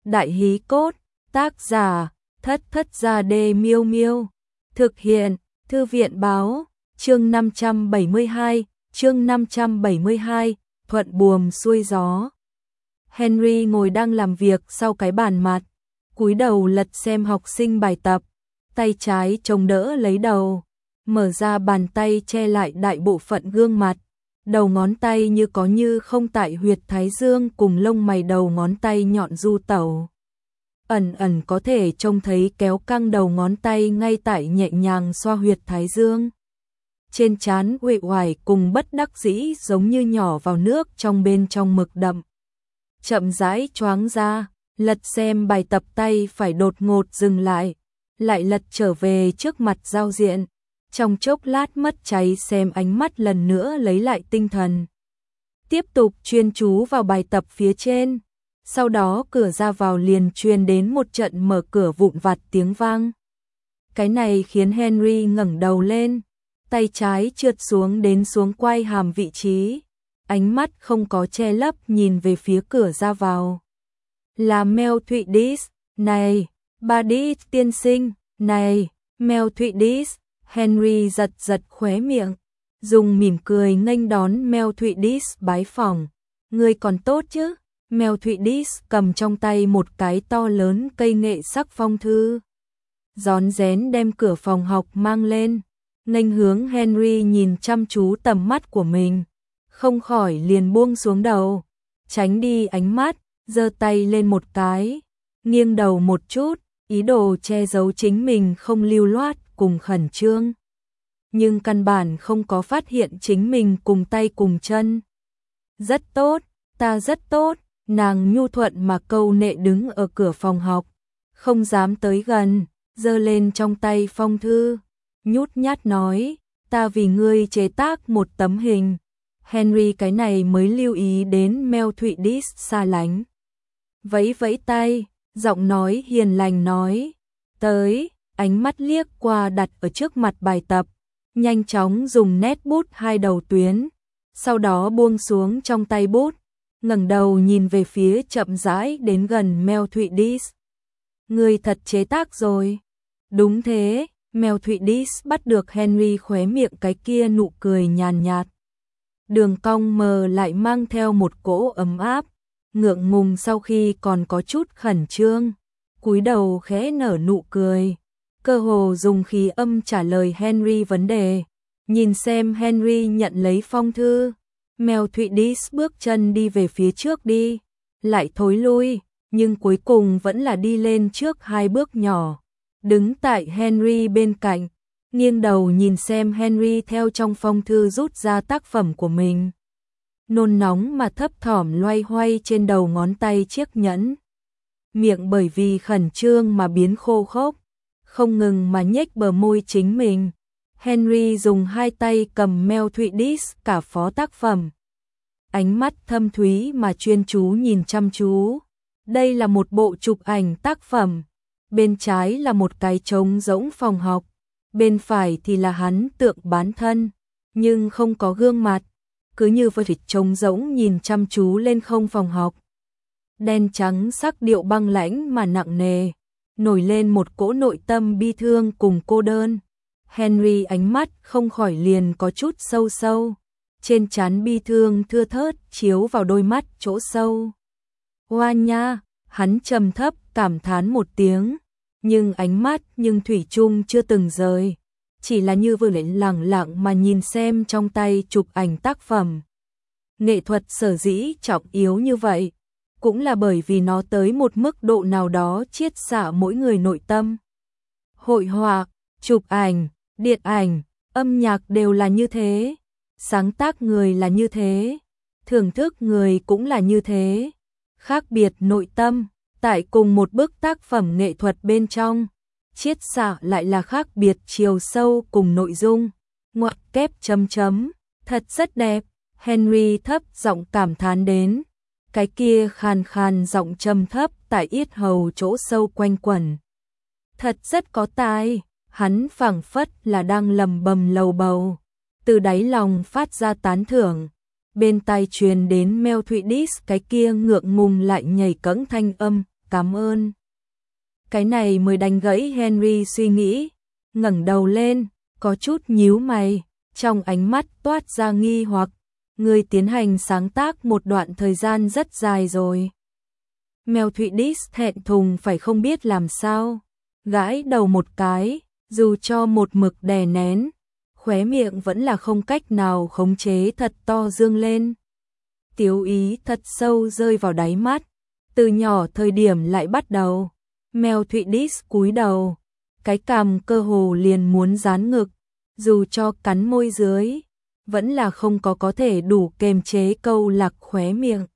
Đại hí cốt, tác giả, Thất Thất Gia Đê Miêu Miêu. Thực hiện, Thư viện báo, chương 572, chương 572, thuận buồm xuôi gió. Henry ngồi đang làm việc sau cái bàn mặt, cúi đầu lật xem học sinh bài tập, tay trái chống đỡ lấy đầu, mở ra bàn tay che lại đại bộ phận gương mặt, đầu ngón tay như có như không tại huyệt thái dương cùng lông mày đầu ngón tay nhọn du tẩu. Ẩn ẩn có thể trông thấy kéo căng đầu ngón tay ngay tại nhẹ nhàng xoa huyệt thái dương. Trên trán uể oải cùng bất đắc dĩ giống như nhỏ vào nước trong bên trong mực đậm. Chậm rãi choáng ra, lật xem bài tập tay phải đột ngột dừng lại, lại lật trở về trước mặt giao diện. Trong chốc lát mất cháy xem ánh mắt lần nữa lấy lại tinh thần. Tiếp tục chuyên chú vào bài tập phía trên. Sau đó cửa ra vào liền truyền đến một trận mở cửa vụn vặt tiếng vang. Cái này khiến Henry ngẩng đầu lên, tay trái trượt xuống đến xuống quai hàm vị trí, ánh mắt không có che lấp nhìn về phía cửa ra vào. Là Mel Thụy Dis, này, bà Dis tiên sinh, này, Mel Thụy Dis. Henry giật giật khóe miệng, dùng mỉm cười nghênh đón Mel Thụy Dis bái phỏng. Người còn tốt chứ? Mel Thụy Dis cầm trong tay một cái to lớn cây nghệ sắc phong thư, rón rén đem cửa phòng học mang lên, nghênh hướng Henry nhìn chăm chú tầm mắt của mình, không khỏi liền buông xuống đầu, tránh đi ánh mắt, giơ tay lên một cái, nghiêng đầu một chút, ý đồ che giấu chính mình không lưu loát cùng khẩn trương. Nhưng căn bản không có phát hiện chính mình cùng tay cùng chân. Rất tốt, ta rất tốt. Nàng nhu thuận mà câu nệ đứng ở cửa phòng học, không dám tới gần, giơ lên trong tay phong thư, nhút nhát nói, ta vì ngươi chế tác một tấm hình. Henry cái này mới lưu ý đến Mel Thụy Dis xa lánh. Vẫy vẫy tay, giọng nói hiền lành nói, tới, ánh mắt liếc qua đặt ở trước mặt bài tập, nhanh chóng dùng nét bút hai đầu tuyến, sau đó buông xuống trong tay bút. Ngẩng đầu nhìn về phía chậm rãi đến gần Mel Thụy Dis. Người thật chế tác rồi. Đúng thế, Mel Thụy Dis bắt được Henry khóe miệng cái kia nụ cười nhàn nhạt. Đường cong mờ lại mang theo một cỗ ấm áp, ngượng ngùng sau khi còn có chút khẩn trương. Cúi đầu khẽ nở nụ cười, cơ hồ dùng khí âm trả lời Henry vấn đề. Nhìn xem Henry nhận lấy phong thư. Mel Thụy Dis bước chân đi về phía trước đi, lại thối lui, nhưng cuối cùng vẫn là đi lên trước hai bước nhỏ, đứng tại Henry bên cạnh, nghiêng đầu nhìn xem Henry theo trong phong thư rút ra tác phẩm của mình. Nôn nóng mà thấp thỏm loay hoay trên đầu ngón tay chiếc nhẫn. Miệng bởi vì khẩn trương mà biến khô khốc, không ngừng mà nhếch bờ môi chính mình. Henry dùng hai tay cầm Mel Thụy Dis cả phó tác phẩm. Ánh mắt thâm thúy mà chuyên chú nhìn chăm chú. Đây là một bộ chụp ảnh tác phẩm. Bên trái là một cái trống rỗng phòng học. Bên phải thì là hắn tượng bán thân, nhưng không có gương mặt. Cứ như vật trống rỗng nhìn chăm chú lên không phòng học. Đen trắng sắc điệu băng lãnh mà nặng nề, nổi lên một cỗ nội tâm bi thương cùng cô đơn. Henry ánh mắt không khỏi liền có chút sâu sâu, trên trán bi thương thưa thớt chiếu vào đôi mắt chỗ sâu. Hoa nha, hắn trầm thấp cảm thán một tiếng, nhưng ánh mắt nhưng thủy chung chưa từng rời, chỉ là như vừa lệnh lẳng lặng mà nhìn xem trong tay chụp ảnh tác phẩm. Nghệ thuật sở dĩ trọng yếu như vậy, cũng là bởi vì nó tới một mức độ nào đó chiết xạ mỗi người nội tâm. Hội họa, chụp ảnh, điện ảnh, âm nhạc đều là như thế, sáng tác người là như thế, thưởng thức người cũng là như thế. Khác biệt nội tâm, tại cùng một bức tác phẩm nghệ thuật bên trong, chiết xạ lại là khác biệt chiều sâu cùng nội dung. Ngoặc kép chấm chấm, thật rất đẹp. Henry thấp giọng cảm thán đến, cái kia khàn khàn giọng trầm thấp tại yết hầu chỗ sâu quanh quẩn. Thật rất có tài. Hắn phảng phất là đang lầm bầm lầu bầu, từ đáy lòng phát ra tán thưởng. Bên tai truyền đến Mel Thụy Dis cái kia ngượng ngùng lại nhảy cẫng thanh âm, cảm ơn. Cái này mới đánh gãy Henry suy nghĩ, ngẩng đầu lên, có chút nhíu mày, trong ánh mắt toát ra nghi hoặc, người tiến hành sáng tác một đoạn thời gian rất dài rồi. Mel Thụy Dis thẹn thùng phải không biết làm sao, gãi đầu một cái, dù cho một mực đè nén, khóe miệng vẫn là không cách nào khống chế thật to dương lên. Tiếu ý thật sâu rơi vào đáy mắt, từ nhỏ thời điểm lại bắt đầu. Mel Thụy Dis cúi đầu, cái cằm cơ hồ liền muốn dán ngực, dù cho cắn môi dưới, vẫn là không có thể đủ kềm chế câu lạc khóe miệng.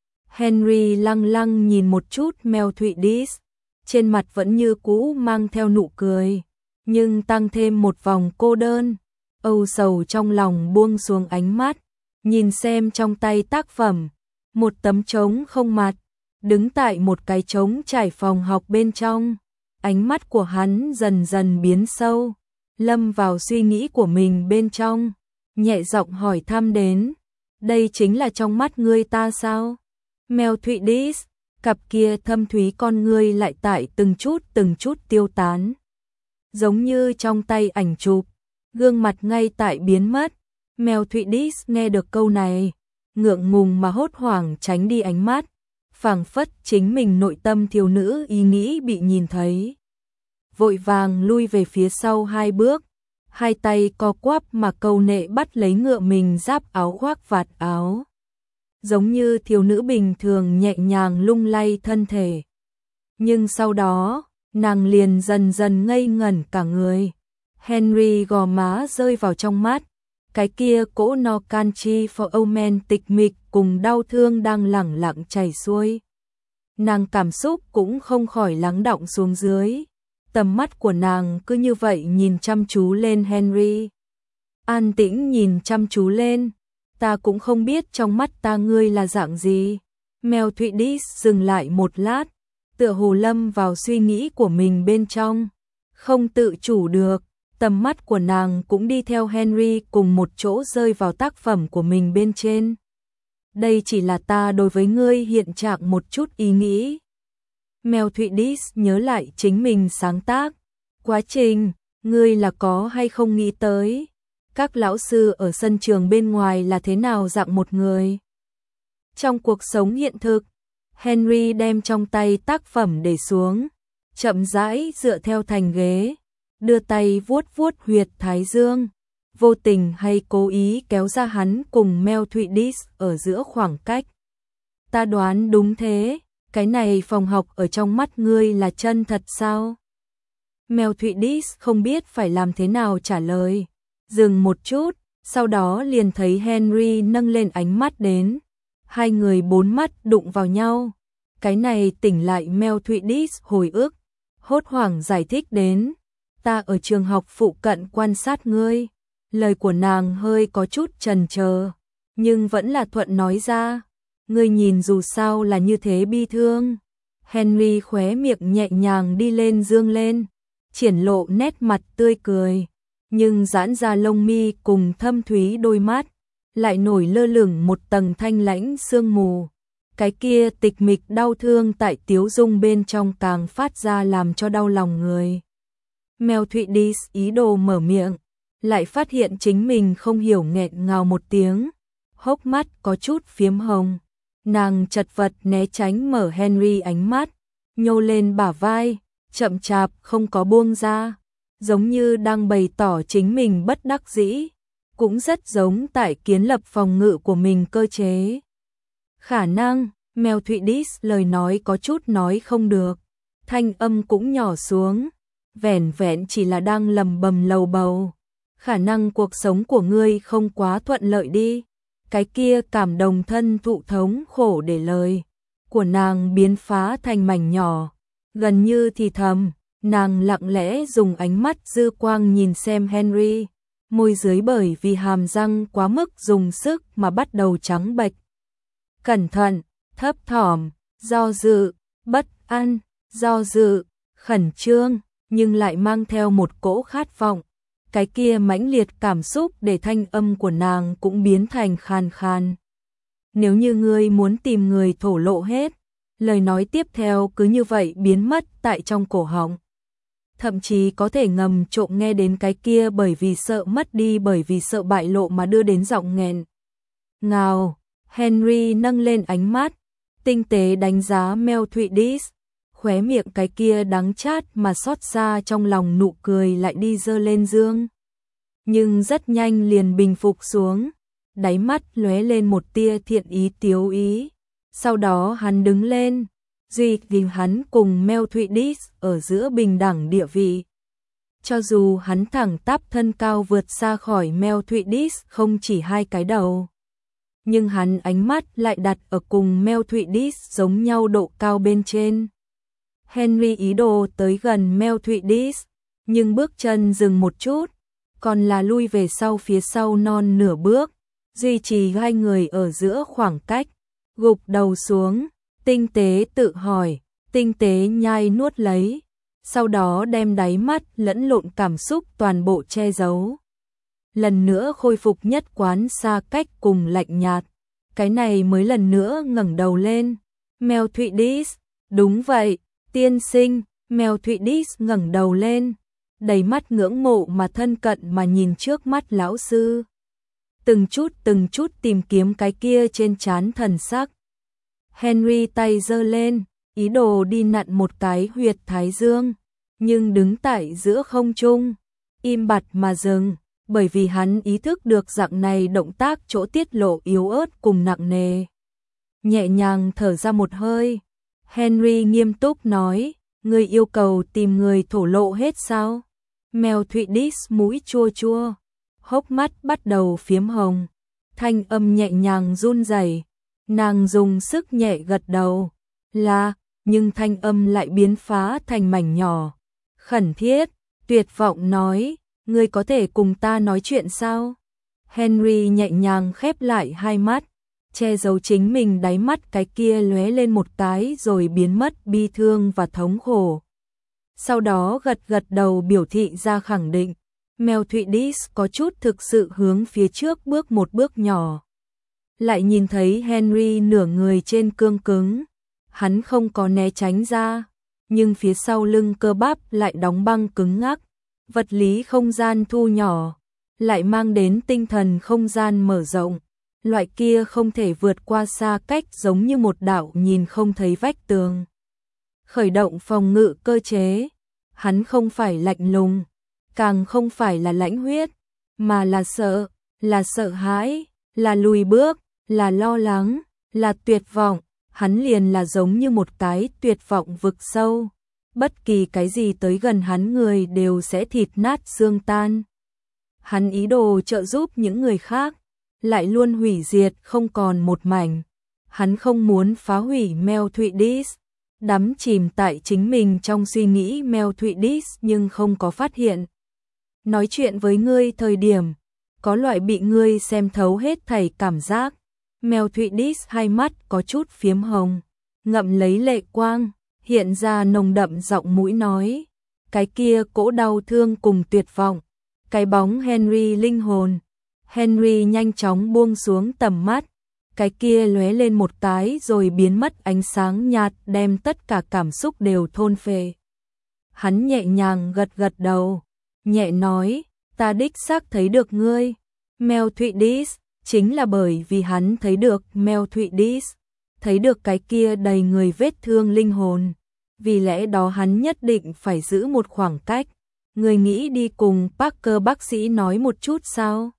Henry lăng lăng nhìn một chút Mel Thụy Dis, trên mặt vẫn như cũ mang theo nụ cười, nhưng tăng thêm một vòng cô đơn, âu sầu trong lòng buông xuống ánh mắt, nhìn xem trong tay tác phẩm, một tấm trống không mặt, đứng tại một cái trống trải phòng học bên trong, ánh mắt của hắn dần dần biến sâu, lâm vào suy nghĩ của mình bên trong, nhẹ giọng hỏi thăm đến, đây chính là trong mắt ngươi ta sao? Mel Thụy Dis, cặp kia thâm thúy con ngươi lại tại từng chút tiêu tán. Giống như trong tay ảnh chụp, gương mặt ngay tại biến mất. Mel Thụy Dis nghe được câu này, ngượng ngùng mà hốt hoảng tránh đi ánh mắt, phảng phất chính mình nội tâm thiếu nữ ý nghĩ bị nhìn thấy. Vội vàng lui về phía sau 2 bước, hai tay co quắp mà câu nệ bắt lấy ngựa mình giáp áo khoác vạt áo. Giống như thiếu nữ bình thường nhẹ nhàng lung lay thân thể. Nhưng sau đó, nàng liền dần dần ngây ngẩn cả người. Henry gò má rơi vào trong mắt, cái kia cỗ no country for old men tịch mịch cùng đau thương đang lẳng lặng chảy xuôi. Nàng cảm xúc cũng không khỏi lắng đọng xuống dưới. Tầm mắt của nàng cứ như vậy nhìn chăm chú lên Henry. An tĩnh nhìn chăm chú lên, ta cũng không biết trong mắt ta ngươi là dạng gì. Mel Thụy Dis dừng lại một lát, tựa hồ lâm vào suy nghĩ của mình bên trong, không tự chủ được, tầm mắt của nàng cũng đi theo Henry cùng một chỗ rơi vào tác phẩm của mình bên trên. Đây chỉ là ta đối với ngươi hiện trạng một chút ý nghĩ. Mel Thụy Dis nhớ lại chính mình sáng tác, quá trình, ngươi là có hay không nghĩ tới, các lão sư ở sân trường bên ngoài là thế nào dạng một người. Trong cuộc sống hiện thực, Henry đem trong tay tác phẩm để xuống, chậm rãi dựa theo thành ghế, đưa tay vuốt vuốt huyệt thái dương, vô tình hay cố ý kéo ra hắn cùng Mel Thụy Dis ở giữa khoảng cách. Ta đoán đúng thế, cái này phòng học ở trong mắt ngươi là chân thật sao? Mel Thụy Dis không biết phải làm thế nào trả lời, dừng một chút, sau đó liền thấy Henry nâng lên ánh mắt đến, hai người bốn mắt đụng vào nhau. Cái này tỉnh lại Mel Thụy Dis hồi ức, hốt hoảng giải thích đến, ta ở trường học phụ cận quan sát ngươi. Lời của nàng hơi có chút chần chờ, nhưng vẫn là thuận nói ra, ngươi nhìn dù sao là như thế bi thương. Henry khóe miệng nhẹ nhàng đi lên dương lên, triển lộ nét mặt tươi cười, nhưng giãn ra lông mi cùng thâm thúy đôi mắt, lại nổi lơ lửng một tầng thanh lãnh sương mù. Cái kia tịch mịch đau thương tại tiếu dung bên trong càng phát ra làm cho đau lòng người. Mel Thụy Dis ý đồ mở miệng, lại phát hiện chính mình không hiểu nghẹn ngào một tiếng, hốc mắt có chút phiếm hồng. Nàng chật vật né tránh mở Henry ánh mắt, nhô lên bả vai, chậm chạp không có buông ra, giống như đang bày tỏ chính mình bất đắc dĩ, cũng rất giống tại kiến lập phòng ngự của mình cơ chế. Khả năng, Mel Thụy Dis lời nói có chút nói không được, thanh âm cũng nhỏ xuống, vẻn vẹn chỉ là đang lầm bầm lầu bầu. Khả năng cuộc sống của ngươi không quá thuận lợi đi. Cái kia cảm đồng thân thụ thống khổ để lời của nàng biến phá thành mảnh nhỏ, gần như thì thầm, nàng lặng lẽ dùng ánh mắt dư quang nhìn xem Henry, môi dưới bởi vì hàm răng quá mức dùng sức mà bắt đầu trắng bệch. Cẩn thận, thấp thỏm, do dự, bất an, do dự, khẩn trương, nhưng lại mang theo một cỗ khát vọng. Cái kia mãnh liệt cảm xúc để thanh âm của nàng cũng biến thành khan khan. Nếu như ngươi muốn tìm người thổ lộ hết, Lời nói tiếp theo cứ như vậy biến mất tại trong cổ họng. Thậm chí có thể ngầm trộm nghe đến cái kia bởi vì sợ mất đi, bởi vì sợ bại lộ mà đưa đến giọng nghẹn ngào. Henry nâng lên ánh mắt, tinh tế đánh giá Mel Thụy, khóe miệng cái kia đắng chát mà xót xa trong lòng nụ cười lại đi dơ lên dương. Nhưng rất nhanh liền bình phục xuống, đáy mắt lóe lên một tia thiện ý tiếu ý. Sau đó hắn đứng lên, duy vì hắn cùng Mel Thụy ở giữa bình đẳng địa vị. Cho dù hắn thẳng tắp thân cao vượt xa khỏi Mel Thụy không chỉ 2 cái đầu, nhưng hắn ánh mắt lại đặt ở cùng Mel Thụy giống nhau độ cao bên trên. Henry ý đồ tới gần Mel Thụy, nhưng bước chân dừng một chút, còn là lui về sau phía sau non nửa bước, duy trì hai người ở giữa khoảng cách, gục đầu xuống, tinh tế tự hỏi, tinh tế nhai nuốt lấy, sau đó đem đáy mắt lẫn lộn cảm xúc toàn bộ che giấu. Lần nữa khôi phục nhất quán xa cách cùng lạnh nhạt, cái này mới lần nữa ngẩng đầu lên. Mel Thụy, đúng vậy, tiên sinh. Mel Thụy ngẩng đầu lên, đầy mắt ngưỡng mộ mà thân cận mà nhìn trước mắt lão sư. Từng chút tìm kiếm cái kia trên trán thần sắc. Henry tay giơ lên, ý đồ đi nặn một cái huyệt thái dương, nhưng đứng tại giữa không trung, im bặt mà dừng, bởi vì hắn ý thức được dạng này động tác chỗ tiết lộ yếu ớt cùng nặng nề. Nhẹ nhàng thở ra một hơi, Henry nghiêm túc nói, ngươi yêu cầu tìm người thổ lộ hết sao? Mel Thụy mũi chua chua, hốc mắt bắt đầu phiếm hồng, thanh âm nhẹ nhàng run rẩy, nàng dùng sức nhẹ gật đầu, là, nhưng thanh âm lại biến phá thành mảnh nhỏ, khẩn thiết, tuyệt vọng nói, ngươi có thể cùng ta nói chuyện sao? Henry nhẹ nhàng khép lại hai mắt, che giấu chính mình đáy mắt cái kia lóe lên một cái rồi biến mất bi thương và thống khổ. Sau đó gật đầu biểu thị ra khẳng định, Mel Thụy có chút thực sự hướng phía trước bước một bước nhỏ. Lại nhìn thấy Henry nửa người trên cương cứng, hắn không có né tránh ra, nhưng phía sau lưng cơ bắp lại đóng băng cứng ngắc, vật lý không gian thu nhỏ, lại mang đến tinh thần không gian mở rộng. Loại kia không thể vượt qua xa cách giống như một đạo nhìn không thấy vách tường. Khởi động phòng ngự cơ chế, hắn không phải lạnh lùng, càng không phải là lãnh huyết, mà là sợ hãi, là lùi bước, là lo lắng, là tuyệt vọng, hắn liền là giống như một cái tuyệt vọng vực sâu. Bất kỳ cái gì tới gần hắn người đều sẽ thịt nát xương tan. Hắn ý đồ trợ giúp những người khác, lại luôn hủy diệt không còn một mảnh. Hắn không muốn phá hủy Mel Thụy, đắm chìm tại chính mình trong suy nghĩ Mel Thụy nhưng không có phát hiện. Nói chuyện với ngươi thời điểm, có loại bị ngươi xem thấu hết thảy cảm giác. Mel Thụy hai mắt có chút phiếm hồng, ngậm lấy lệ quang, hiện ra nồng đậm giọng mũi nói, cái kia cỗ đau thương cùng tuyệt vọng, cái bóng Henry linh hồn. Henry nhanh chóng buông xuống tầm mắt, cái kia lóe lên một cái rồi biến mất ánh sáng nhạt đem tất cả cảm xúc đều thôn phệ. Hắn nhẹ nhàng gật đầu, nhẹ nói, ta đích xác thấy được ngươi. Mel Thụy, chính là bởi vì hắn thấy được Mel Thụy, thấy được cái kia đầy người vết thương linh hồn. Vì lẽ đó hắn nhất định phải giữ một khoảng cách. Người nghĩ đi cùng Parker bác sĩ nói một chút sao?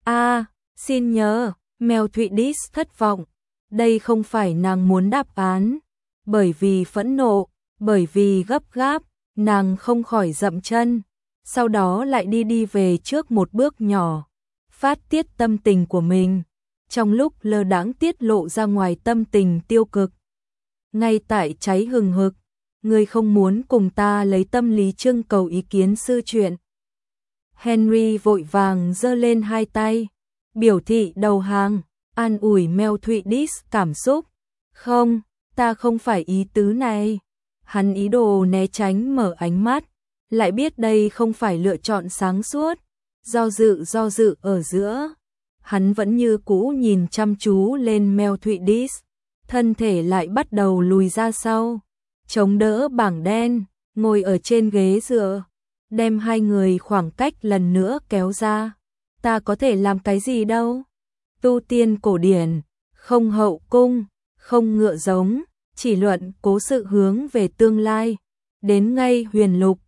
Xin nhớ, Mel Thụy thất vọng. Đây không phải nàng muốn đáp án. Bởi vì phẫn nộ, bởi vì gấp gáp, nàng không khỏi dậm chân. Sau đó lại đi về trước một bước nhỏ. Phát tiết tâm tình của mình. Trong lúc lơ đãng tiết lộ ra ngoài tâm tình tiêu cực. Ngay tại cháy hừng hực, ngươi không muốn cùng ta lấy tâm lý trưng cầu ý kiến sư chuyện. Henry vội vàng giơ lên hai tay, biểu thị đầu hàng, an ủi Mel Thụy cảm xúc. Không, ta không phải ý tứ này. Hắn ý đồ né tránh mở ánh mắt, lại biết đây không phải lựa chọn sáng suốt. Do dự ở giữa, hắn vẫn như cũ nhìn chăm chú lên Mel Thụy, thân thể lại bắt đầu lùi ra sau, chống đỡ bảng đen, ngồi ở trên ghế dựa, đem hai người khoảng cách lần nữa kéo ra. Ta có thể làm cái gì đâu? Tu tiên cổ điển, không hậu cung, không ngựa giống, chỉ luận cố sự hướng về tương lai. Đến ngay huyền lục,